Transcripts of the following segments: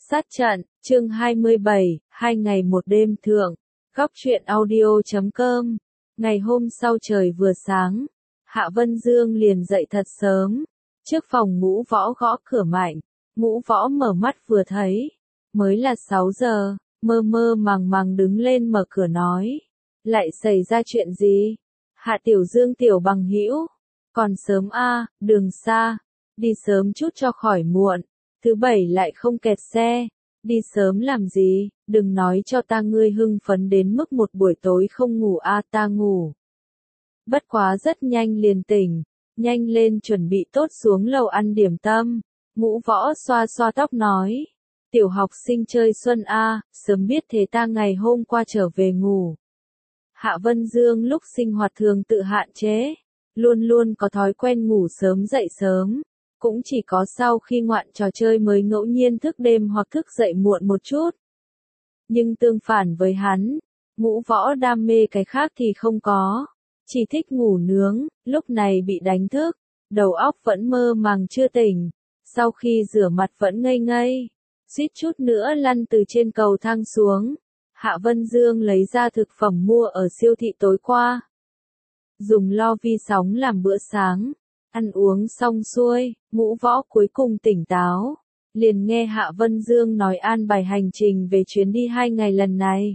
Sát trận, chương 27, 2 ngày 1 đêm thượng. Góc truyện audio.com. Ngày hôm sau trời vừa sáng, Hạ Vân Dương liền dậy thật sớm. Trước phòng Ngũ Võ gõ cửa mạnh, Ngũ Võ mở mắt vừa thấy, mới là 6 giờ, mơ mơ màng màng đứng lên mở cửa nói. Lại xảy ra chuyện gì? Hạ Tiểu Dương tiểu bằng hữu, còn sớm a, đường xa, đi sớm chút cho khỏi muộn. Thứ bảy lại không kẹt xe, đi sớm làm gì, đừng nói cho ta ngươi hưng phấn đến mức một buổi tối không ngủ a, ta ngủ. Bất quá rất nhanh liền tỉnh, nhanh lên chuẩn bị tốt xuống lầu ăn điểm tâm. Ngũ Võ xoa xoa tóc nói, tiểu học sinh chơi xuân a, sớm biết thế ta ngày hôm qua trở về ngủ. Hạ Vân Dương lúc sinh hoạt thường tự hạn chế, luôn luôn có thói quen ngủ sớm dậy sớm. Cũng chỉ có sau khi ngoạn trò chơi mới ngẫu nhiên thức đêm hoặc thức dậy muộn một chút. Nhưng tương phản với hắn, Ngũ Võ đam mê cái khác thì không có. Chỉ thích ngủ nướng, lúc này bị đánh thức, đầu óc vẫn mơ màng chưa tỉnh. Sau khi rửa mặt vẫn ngây ngây, suýt chút nữa lăn từ trên cầu thang xuống. Hạ Vân Dương lấy ra thực phẩm mua ở siêu thị tối qua. Dùng lo vi sóng làm bữa sáng. Ăn uống xong xuôi, Ngũ Võ cuối cùng tỉnh táo, liền nghe Hạ Vân Dương nói an bài hành trình về chuyến đi 2 ngày lần này.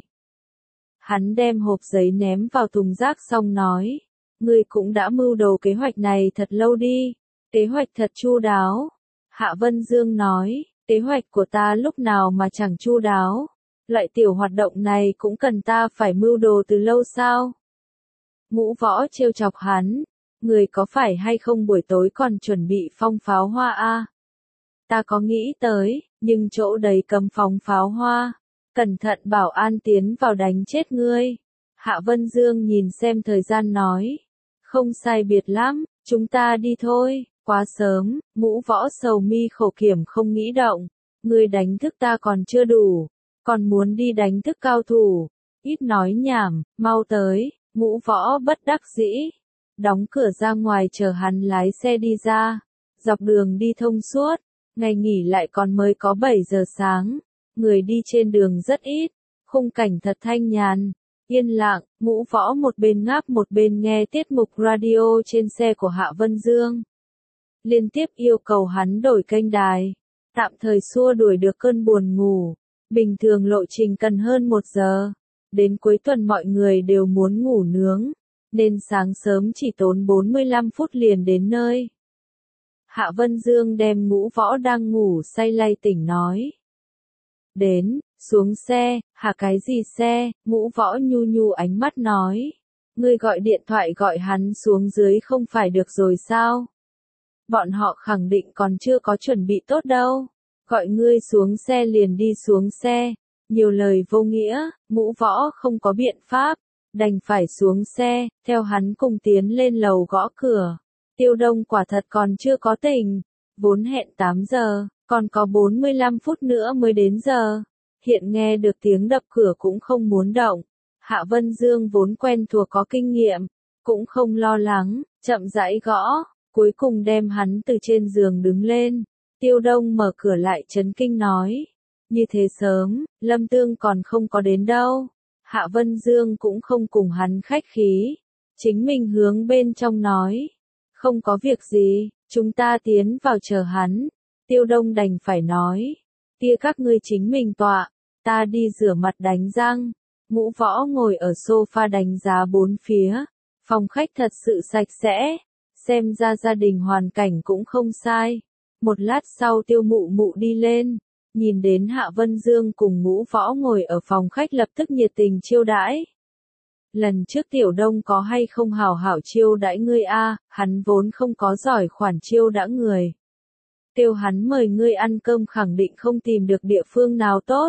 Hắn đem hộp giấy ném vào thùng rác xong nói, ngươi cũng đã mưu đồ kế hoạch này thật lâu đi, kế hoạch thật chu đáo. Hạ Vân Dương nói, kế hoạch của ta lúc nào mà chẳng chu đáo, loại tiểu hoạt động này cũng cần ta phải mưu đồ từ lâu sao? Ngũ Võ trêu chọc hắn. Người có phải hay không buổi tối còn chuẩn bị phong pháo hoa a? Ta có nghĩ tới, nhưng chỗ đấy cấm phóng pháo hoa. Cẩn thận bảo an tiến vào đánh chết ngươi. Hạ Vân Dương nhìn xem thời gian nói. Không sai biệt lắm, chúng ta đi thôi, quá sớm. Ngũ Võ sầu mi khổ kiểm không nghĩ động. Ngươi đánh thức ta còn chưa đủ, còn muốn đi đánh thức cao thủ. Ít nói nhảm, mau tới. Ngũ Võ bất đắc dĩ. Đóng cửa ra ngoài chờ hắn lái xe đi ra. Dọc đường đi thông suốt, ngày nghỉ lại còn mới có 7 giờ sáng. Người đi trên đường rất ít, khung cảnh thật thanh nhàn, yên lặng. Ngũ Võ một bên ngáp một bên nghe tiết mục radio trên xe của Hạ Vân Dương. Liên tiếp yêu cầu hắn đổi kênh đài, tạm thời xua đuổi được cơn buồn ngủ. Bình thường lộ trình cần hơn 1 giờ, đến cuối tuần mọi người đều muốn ngủ nướng. Nên sáng sớm chỉ tốn 45 phút liền đến nơi. Hạ Vân Dương đem Ngũ Võ đang ngủ say lay tỉnh nói. Đến, xuống xe, hạ cái gì xe? Ngũ Võ nhu nhu ánh mắt nói. Ngươi gọi điện thoại gọi hắn xuống dưới không phải được rồi sao? Bọn họ khẳng định còn chưa có chuẩn bị tốt đâu. Gọi ngươi xuống xe liền đi xuống xe. Nhiều lời vô nghĩa, Ngũ Võ không có biện pháp. Đành phải xuống xe, theo hắn cùng tiến lên lầu gõ cửa. Tiêu Đông quả thật còn chưa có tỉnh, vốn hẹn 8 giờ, còn có 45 phút nữa mới đến giờ. Hiện nghe được tiếng đập cửa cũng không muốn động. Hạ Vân Dương vốn quen thuộc có kinh nghiệm, cũng không lo lắng, chậm rãi gõ, cuối cùng đem hắn từ trên giường đứng lên. Tiêu Đông mở cửa lại chấn kinh nói, như thế sớm, Lâm Tương còn không có đến đâu. Hạ Vân Dương cũng không cùng hắn khách khí, chính mình hướng bên trong nói, không có việc gì, chúng ta tiến vào chờ hắn. Tiêu Đông đành phải nói, kia các ngươi chính mình tọa, ta đi rửa mặt đánh răng. Ngũ Võ ngồi ở sofa đánh giá bốn phía, phòng khách thật sự sạch sẽ, xem ra gia đình hoàn cảnh cũng không sai. Một lát sau Tiêu Mụ Mụ đi lên. Nhìn đến Hạ Vân Dương cùng Ngũ Võ ngồi ở phòng khách lập tức nhiệt tình chiêu đãi. Lần trước Tiểu Đông có hay không hảo hảo chiêu đãi ngươi a? Hắn vốn không có giỏi khoản chiêu đãi người. Kêu hắn mời ngươi ăn cơm khẳng định không tìm được địa phương nào tốt.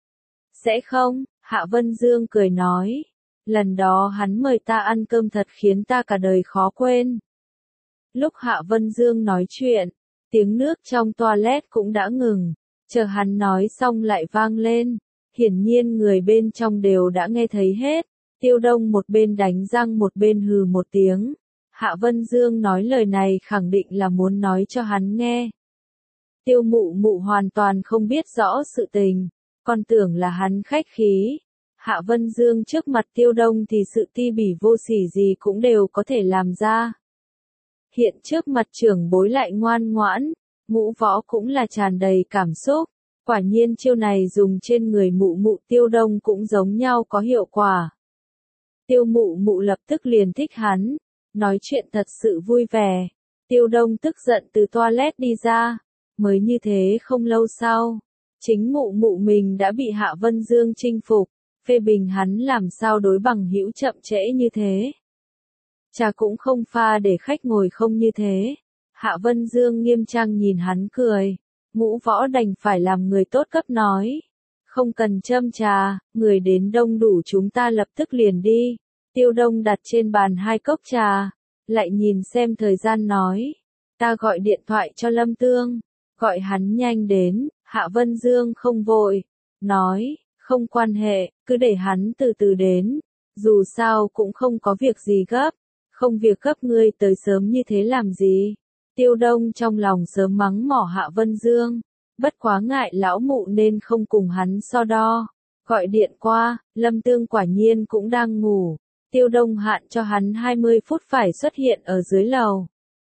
Sẽ không, Hạ Vân Dương cười nói. Lần đó hắn mời ta ăn cơm thật khiến ta cả đời khó quên. Lúc Hạ Vân Dương nói chuyện, tiếng nước trong toilet cũng đã ngừng. Chờ hắn nói xong lại vang lên, hiển nhiên người bên trong đều đã nghe thấy hết. Tiêu Đông một bên đánh răng một bên hừ một tiếng. Hạ Vân Dương nói lời này khẳng định là muốn nói cho hắn nghe. Tiêu Mụ Mụ hoàn toàn không biết rõ sự tình, còn tưởng là hắn khách khí. Hạ Vân Dương trước mặt Tiêu Đông thì sự ti bỉ vô sỉ gì cũng đều có thể làm ra. Hiện trước mặt trưởng bối lại ngoan ngoãn, Ngũ Võ cũng là tràn đầy cảm xúc. Quả nhiên chiêu này dùng trên người Mụ Mụ Tiêu Đông cũng giống nhau có hiệu quả. Tiêu Mụ Mụ lập tức liền thích hắn, nói chuyện thật sự vui vẻ. Tiêu Đông tức giận từ toilet đi ra, mới như thế không lâu sau, chính Mụ Mụ mình đã bị Hạ Vân Dương chinh phục, phê bình hắn làm sao đối bằng hữu chậm trễ như thế. Trà cũng không pha để khách ngồi không như thế. Hạ Vân Dương nghiêm trang nhìn hắn cười, Ngũ Võ đành phải làm người tốt cấp nói. Không cần châm trà, người đến đông đủ chúng ta lập tức liền đi. Tiêu Đông đặt trên bàn 2 cốc trà, lại nhìn xem thời gian nói. Ta gọi điện thoại cho Lâm Tương, gọi hắn nhanh đến. Hạ Vân Dương không vội, nói, không quan hệ, cứ để hắn từ từ đến. Dù sao cũng không có việc gì gấp, không việc gấp ngươi tới sớm như thế làm gì. Tiêu Đông trong lòng sớm mắng mỏ Hạ Vân Dương, bất quá ngại lão mụ nên không cùng hắn so đo. Gọi điện qua, Lâm Tương quả nhiên cũng đang ngủ. Tiêu Đông hạn cho hắn 20 phút phải xuất hiện ở dưới lầu.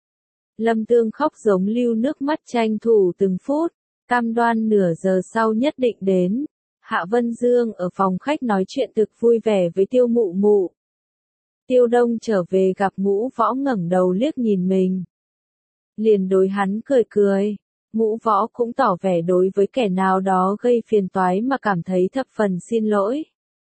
Lâm Tương khóc giống lưu nước mắt tranh thủ từng phút, cam đoan nửa giờ sau nhất định đến. Hạ Vân Dương ở phòng khách nói chuyện thực vui vẻ với Tiêu Mụ Mụ. Tiêu Đông trở về gặp Ngũ Võ ngẩng đầu liếc nhìn mình. Liền đối hắn cười cười. Ngũ Võ cũng tỏ vẻ đối với kẻ nào đó gây phiền toái mà cảm thấy thập phần xin lỗi.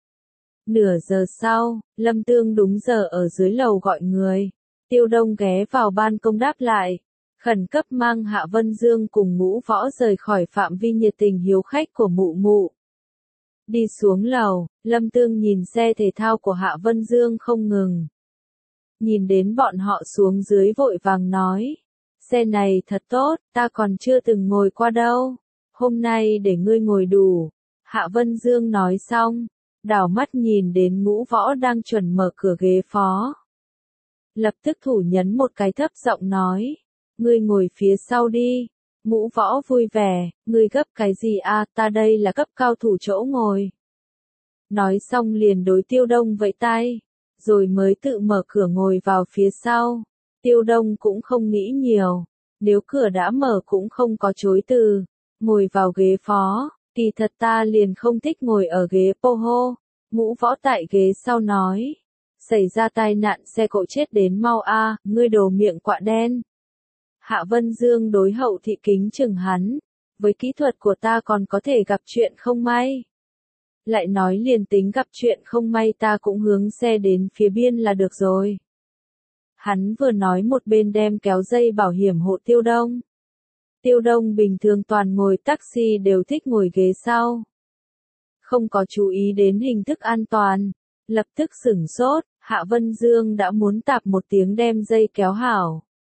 Nửa giờ sau, Lâm Tương đúng giờ ở dưới lầu gọi người. Tiêu Đông ghé vào ban công đáp lại, khẩn cấp mang Hạ Vân Dương cùng Ngũ Võ rời khỏi phạm vi nhiệt tình hiếu khách của Mụ Mụ. Đi xuống lầu, Lâm Tương nhìn xe thể thao của Hạ Vân Dương không ngừng. Nhìn đến bọn họ xuống dưới vội vàng nói, xe này thật tốt, ta còn chưa từng ngồi qua đâu, hôm nay để ngươi ngồi đủ. Hạ Vân Dương nói xong, đảo mắt nhìn đến Ngũ Võ đang chuẩn mở cửa ghế phó. Lập tức thủ nhấn một cái thấp giọng nói, ngươi ngồi phía sau đi. Ngũ Võ vui vẻ, ngươi gấp cái gì à, ta đây là cấp cao thủ chỗ ngồi. Nói xong liền đối Tiêu Đông vẫy tay, rồi mới tự mở cửa ngồi vào phía sau. Tiêu Đông cũng không nghĩ nhiều, nếu cửa đã mở cũng không có chối từ, ngồi vào ghế phó, kỳ thật ta liền không thích ngồi ở ghế poho. Ngũ Võ tại ghế sau nói, xảy ra tai nạn xe cộ chết đến mau a, ngươi đồ miệng quạ đen. Hạ Vân Dương đối Hậu Thị kính chừng hắn, với kỹ thuật của ta còn có thể gặp chuyện không may. Lại nói liền tính gặp chuyện không may ta cũng hướng xe đến phía biên là được rồi. Hắn vừa nói một bên đem kéo dây bảo hiểm hộ Tiêu Đông. Tiêu Đông bình thường toàn ngồi taxi đều thích ngồi ghế sau. Không có chú ý đến hình thức an toàn, lập tức sửng sốt, Hạ Vân Dương đã muốn tạp một tiếng đem dây kéo hảo.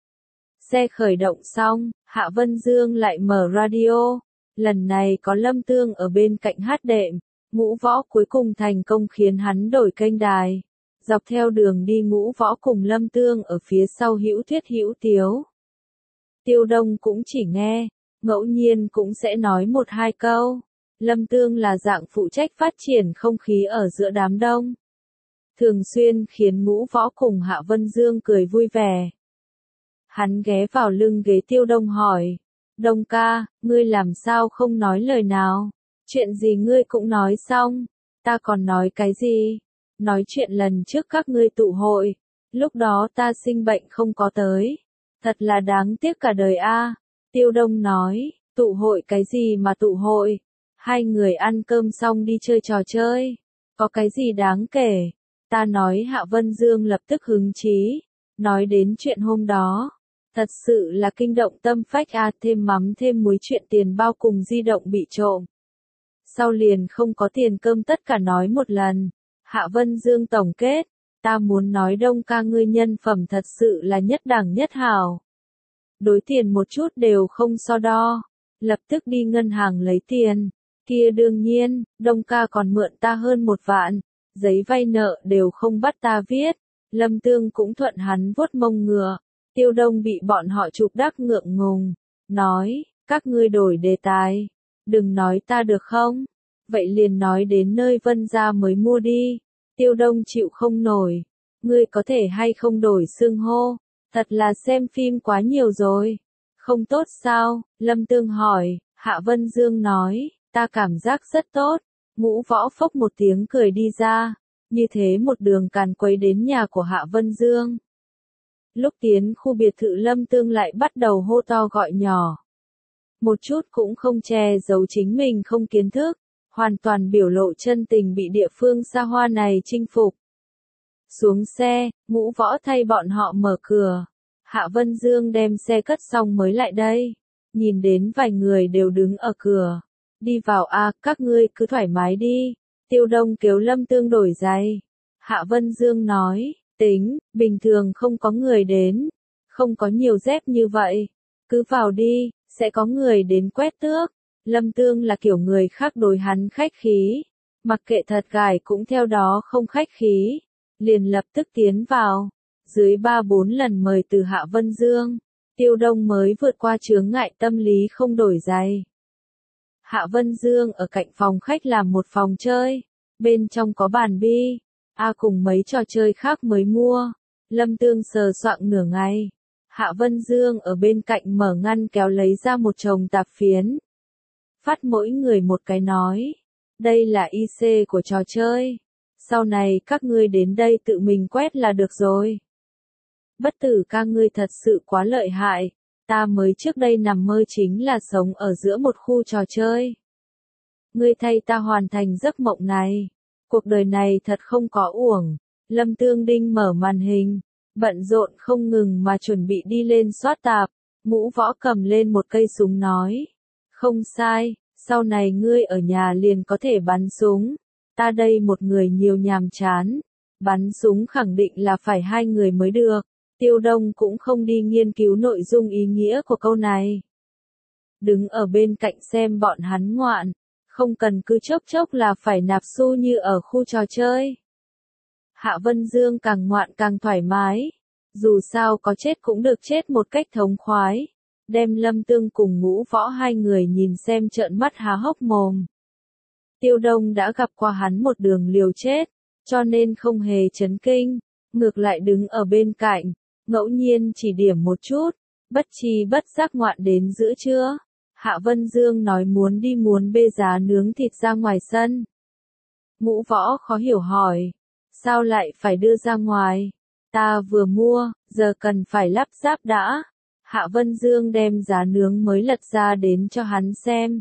Xe khởi động xong, Hạ Vân Dương lại mở radio, lần này có Lâm Tương ở bên cạnh hát đệm. Ngũ Võ cuối cùng thành công khiến hắn đổi kênh đài. Dọc theo đường đi Ngũ Võ cùng Lâm Tương ở phía sau hữu thuyết hữu tiếu. Tiêu Đông cũng chỉ nghe, ngẫu nhiên cũng sẽ nói 1-2 câu. Lâm Tương là dạng phụ trách phát triển không khí ở giữa đám đông. Thường xuyên khiến Ngũ Võ cùng Hạ Vân Dương cười vui vẻ. Hắn ghé vào lưng ghế Tiêu Đông hỏi, Đông ca, ngươi làm sao không nói lời nào? Chuyện gì ngươi cũng nói xong, ta còn nói cái gì? Nói chuyện lần trước các ngươi tụ hội, lúc đó ta sinh bệnh không có tới. Thật là đáng tiếc cả đời a. Tiêu Đông nói, tụ hội cái gì mà tụ hội? Hai người ăn cơm xong đi chơi trò chơi, có cái gì đáng kể? Ta nói. Hạ Vân Dương lập tức hứng chí, nói đến chuyện hôm đó. Thật sự là kinh động tâm phách a, thêm mắm thêm muối chuyện tiền bao cùng di động bị trộm. Sau liền không có tiền cơm tất cả nói một lần. Hạ Vân Dương tổng kết, ta muốn nói Đông ca ngươi nhân phẩm thật sự là nhất đẳng nhất hảo. Đối tiền một chút đều không so đo, lập tức đi ngân hàng lấy tiền, kia đương nhiên, Đông ca còn mượn ta hơn 1 vạn, giấy vay nợ đều không bắt ta viết. Lâm Tương cũng thuận hắn vuốt mông ngựa. Tiêu Đông bị bọn họ chụp đắc ngượng ngùng, nói, Các ngươi đổi đề tài. Đừng nói ta được không? Vậy liền nói đến nơi Vân gia mới mua đi. Tiêu Đông chịu không nổi. Ngươi có thể hay không đổi xưng hô? Thật là xem phim quá nhiều rồi. Không tốt sao? Lâm Tương hỏi. Hạ Vân Dương nói, ta cảm giác rất tốt. Ngũ Võ phốc một tiếng cười đi ra. Như thế một đường càn quấy đến nhà của Hạ Vân Dương. Lúc tiến khu biệt thự Lâm Tương lại bắt đầu hô to gọi nhỏ. Một chút cũng không che giấu chính mình không kiến thức, hoàn toàn biểu lộ chân tình bị địa phương xa hoa này chinh phục. Xuống xe, Ngũ Võ thay bọn họ mở cửa. Hạ Vân Dương đem xe cất xong mới lại đây. Nhìn đến vài người đều đứng ở cửa. Đi vào a, các ngươi cứ thoải mái đi. Tiêu Đông kêu Lâm Tương đổi giày. Hạ Vân Dương nói, tính, bình thường không có người đến. Không có nhiều dép như vậy. Cứ vào đi, sẽ có người đến quét tước. Lâm Tương là kiểu người khác đối hắn khách khí. Mặc kệ thật gài cũng theo đó không khách khí. Liền lập tức tiến vào. Dưới 3-4 lần mời từ Hạ Vân Dương. Tiêu Đông mới vượt qua chướng ngại tâm lý không đổi giày. Hạ Vân Dương ở cạnh phòng khách làm một phòng chơi. Bên trong có bàn bi. Cùng mấy trò chơi khác mới mua. Lâm Tương sờ soạng nửa ngày. Hạ Vân Dương ở bên cạnh mở ngăn kéo lấy ra một chồng tạp phiến. Phát mỗi người một cái nói. Đây là IC của trò chơi. Sau này các ngươi đến đây tự mình quét là được rồi. Bất tử ca ngươi thật sự quá lợi hại. Ta mới trước đây nằm mơ chính là sống ở giữa một khu trò chơi. Ngươi thay ta hoàn thành giấc mộng này. Cuộc đời này thật không có uổng. Lâm Tương Đinh mở màn hình. Bận rộn không ngừng mà chuẩn bị đi lên soát tạp. Ngũ Võ cầm lên một cây súng nói. Không sai, sau này ngươi ở nhà liền có thể bắn súng. Ta đây một người nhiều nhàm chán. Bắn súng khẳng định là phải 2 người mới được. Tiêu Đông cũng không đi nghiên cứu nội dung ý nghĩa của câu này. Đứng ở bên cạnh xem bọn hắn ngoạn. Không cần cứ chốc chốc là phải nạp xu như ở khu trò chơi. Hạ Vân Dương càng ngoạn càng thoải mái. Dù sao có chết cũng được chết một cách thống khoái. Đem Lâm Tương cùng Ngũ Võ 2 người nhìn xem trợn mắt há hốc mồm. Tiêu Đông đã gặp qua hắn một đường liều chết, cho nên không hề chấn kinh, ngược lại đứng ở bên cạnh, ngẫu nhiên chỉ điểm một chút, bất chi bất giác ngoạn đến giữa trưa. Hạ Vân Dương nói muốn bê giá nướng thịt ra ngoài sân. Ngũ Võ khó hiểu hỏi, sao lại phải đưa ra ngoài? Ta vừa mua, giờ cần phải lắp ráp đã. Hạ Vân Dương đem giá nướng mới lật ra đến cho hắn xem.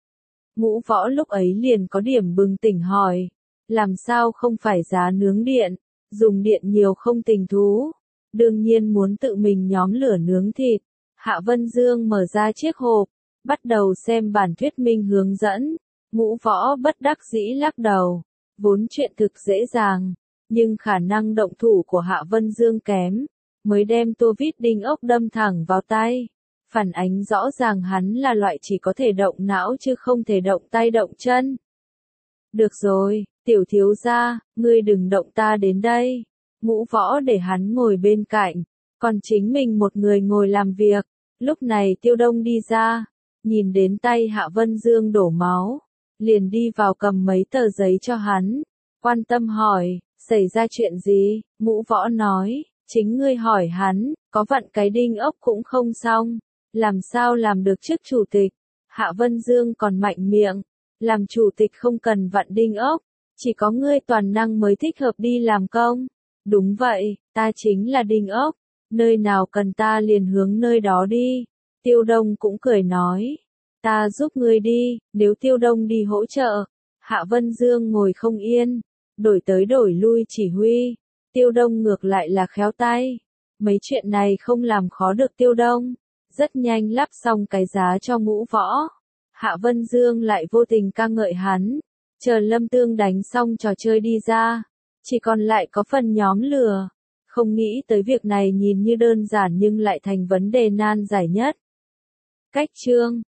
Ngũ Võ lúc ấy liền có điểm bừng tỉnh hỏi, làm sao không phải giá nướng điện, dùng điện nhiều không tình thú, đương nhiên muốn tự mình nhóm lửa nướng thịt. Hạ Vân Dương mở ra chiếc hộp, bắt đầu xem bản thuyết minh hướng dẫn. Ngũ Võ bất đắc dĩ lắc đầu, vốn chuyện thực dễ dàng, nhưng khả năng động thủ của Hạ Vân Dương kém, mới đem tô vít đinh ốc đâm thẳng vào tay. Phản ánh rõ ràng hắn là loại chỉ có thể động não chứ không thể động tay động chân. Được rồi, tiểu thiếu gia, ngươi đừng động ta đến đây. Ngũ Võ để hắn ngồi bên cạnh, còn chính mình một người ngồi làm việc. Lúc này Tiêu Đông đi ra, nhìn đến tay Hạ Vân Dương đổ máu, liền đi vào cầm mấy tờ giấy cho hắn, quan tâm hỏi, xảy ra chuyện gì? Ngũ Võ nói, chính ngươi hỏi hắn, có vặn cái đinh ốc cũng không xong, làm sao làm được chức chủ tịch? Hạ Vân Dương còn mạnh miệng, làm chủ tịch không cần vặn đinh ốc, chỉ có ngươi toàn năng mới thích hợp đi làm công. Đúng vậy, ta chính là đinh ốc, nơi nào cần ta liền hướng nơi đó đi. Tiêu Đông cũng cười nói, ta giúp ngươi đi. Nếu Tiêu Đông đi hỗ trợ, Hạ Vân Dương ngồi không yên, đổi tới đổi lui chỉ huy. Tiêu Đông ngược lại là khéo tay, mấy chuyện này không làm khó được Tiêu Đông, rất nhanh lắp xong cái giá cho Ngũ Võ. Hạ Vân Dương lại vô tình ca ngợi hắn, chờ Lâm Tương đánh xong trò chơi đi ra, chỉ còn lại có phần nhóm lửa. Không nghĩ tới việc này nhìn như đơn giản nhưng lại thành vấn đề nan giải nhất. Cách chương